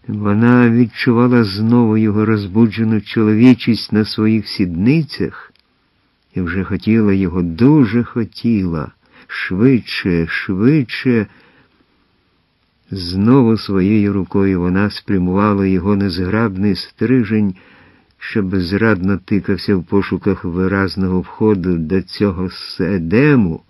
Вона відчувала знову його розбуджену чоловічість на своїх сідницях і вже хотіла його, дуже хотіла. Швидше, швидше. Знову своєю рукою вона спрямувала його незграбний стрижень, що безрадно тикався в пошуках виразного входу до цього Едему.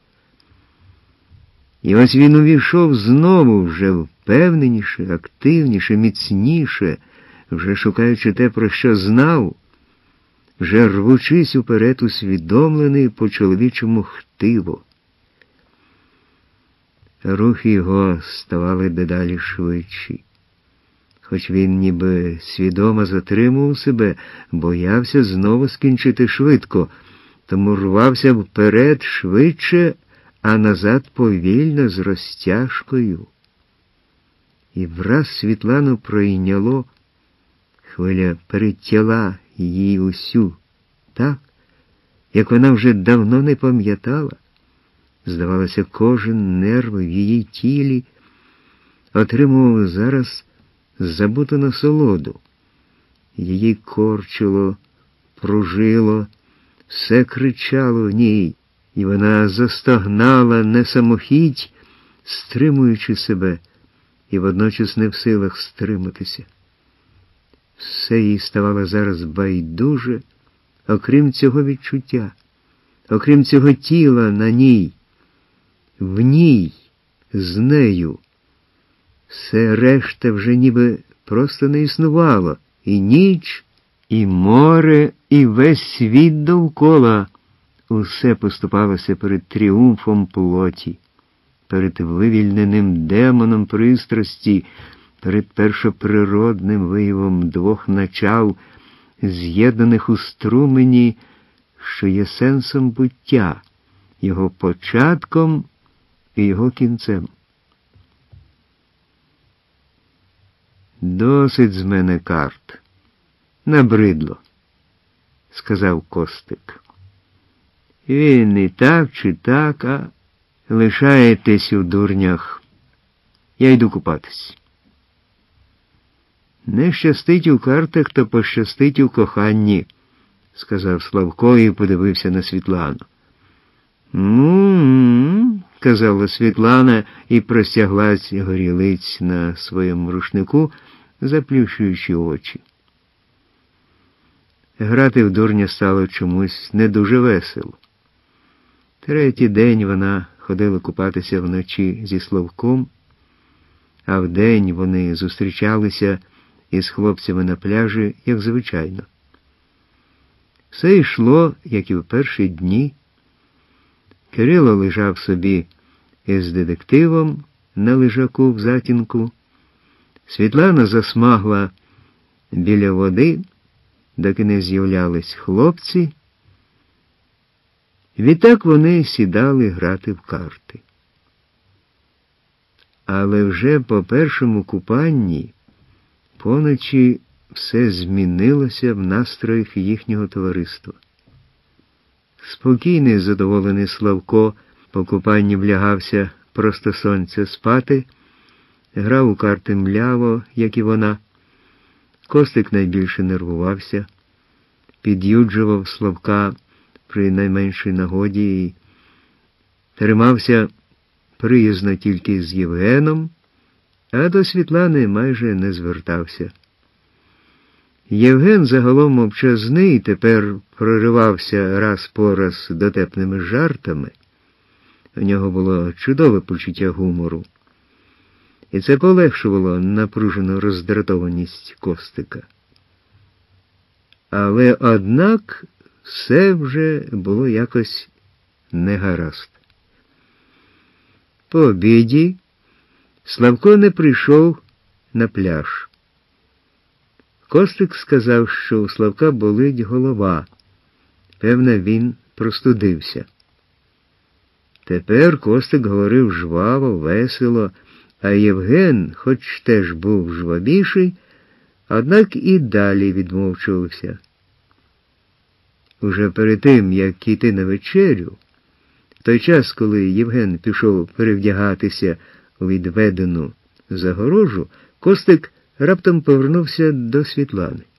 І ось він увійшов знову вже впевненіше, активніше, міцніше, вже шукаючи те, про що знав, вже рвучись уперед, усвідомлений по-чоловічому хтиво. Рухи його ставали дедалі швидші. Хоч він ніби свідомо затримував себе, боявся знову скінчити швидко, тому рвався вперед швидше, а назад повільно, з розтяжкою. І враз Світлану пройняло, хвиля перетяла її усю, так, як вона вже давно не пам'ятала. Здавалося, кожен нерв в її тілі отримував зараз забуту насолоду. Її корчило, пружило, все кричало в ній, і вона застогнала не самохідь, стримуючи себе, і водночас не в силах стриматися. Все їй ставало зараз байдуже, окрім цього відчуття, окрім цього тіла на ній, в ній, з нею. Все решта вже ніби просто не існувало. І ніч, і море, і весь світ довкола. Усе поступалося перед тріумфом плоті, перед вивільненим демоном пристрасті, перед першоприродним виявом двох начал, з'єднаних у струмені, що є сенсом буття, його початком і його кінцем. «Досить з мене карт. Набридло», – сказав Костик. «Він і так чи так, а лишаєтесь у дурнях. Я йду купатись». «Не щастить у картах, то пощастить у коханні», – сказав Славко і подивився на Світлану. «Ну-м-м», – казала Світлана і простяглась горілиць на своєму рушнику, заплющуючи очі. Грати в дурня стало чомусь не дуже весело. Третій день вона ходила купатися вночі зі Славком, а вдень вони зустрічалися із хлопцями на пляжі, як звичайно. Все йшло, як і в перші дні. Кирило лежав собі із детективом на лежаку в затінку. Світлана засмагла біля води, доки не з'являлись хлопці. Відтак вони сідали грати в карти. Але вже по першому купанні поночі все змінилося в настроях їхнього товариства. Спокійний, задоволений Славко по купанні влягався просто сонця спати, грав у карти мляво, як і вона. Костик найбільше нервувався, під'юджував Славка при найменшій нагоді і тримався приязно тільки з Євгеном, а до Світлани майже не звертався. Євген загалом мовчазний і тепер проривався раз по раз дотепними жартами. У нього було чудове почуття гумору. І це полегшувало напружену роздратованість Костика. Але, однак, все вже було якось негаразд. По обіді Славко не прийшов на пляж. Костик сказав, що у Славка болить голова. Певно, він простудився. Тепер Костик говорив жваво, весело, а Євген, хоч теж був жвавіший, однак і далі відмовчувався. Уже перед тим, як іти на вечерю, в той час, коли Євген пішов перевдягатися у відведену загорожу, Костик Раптом повернувся до Світлани.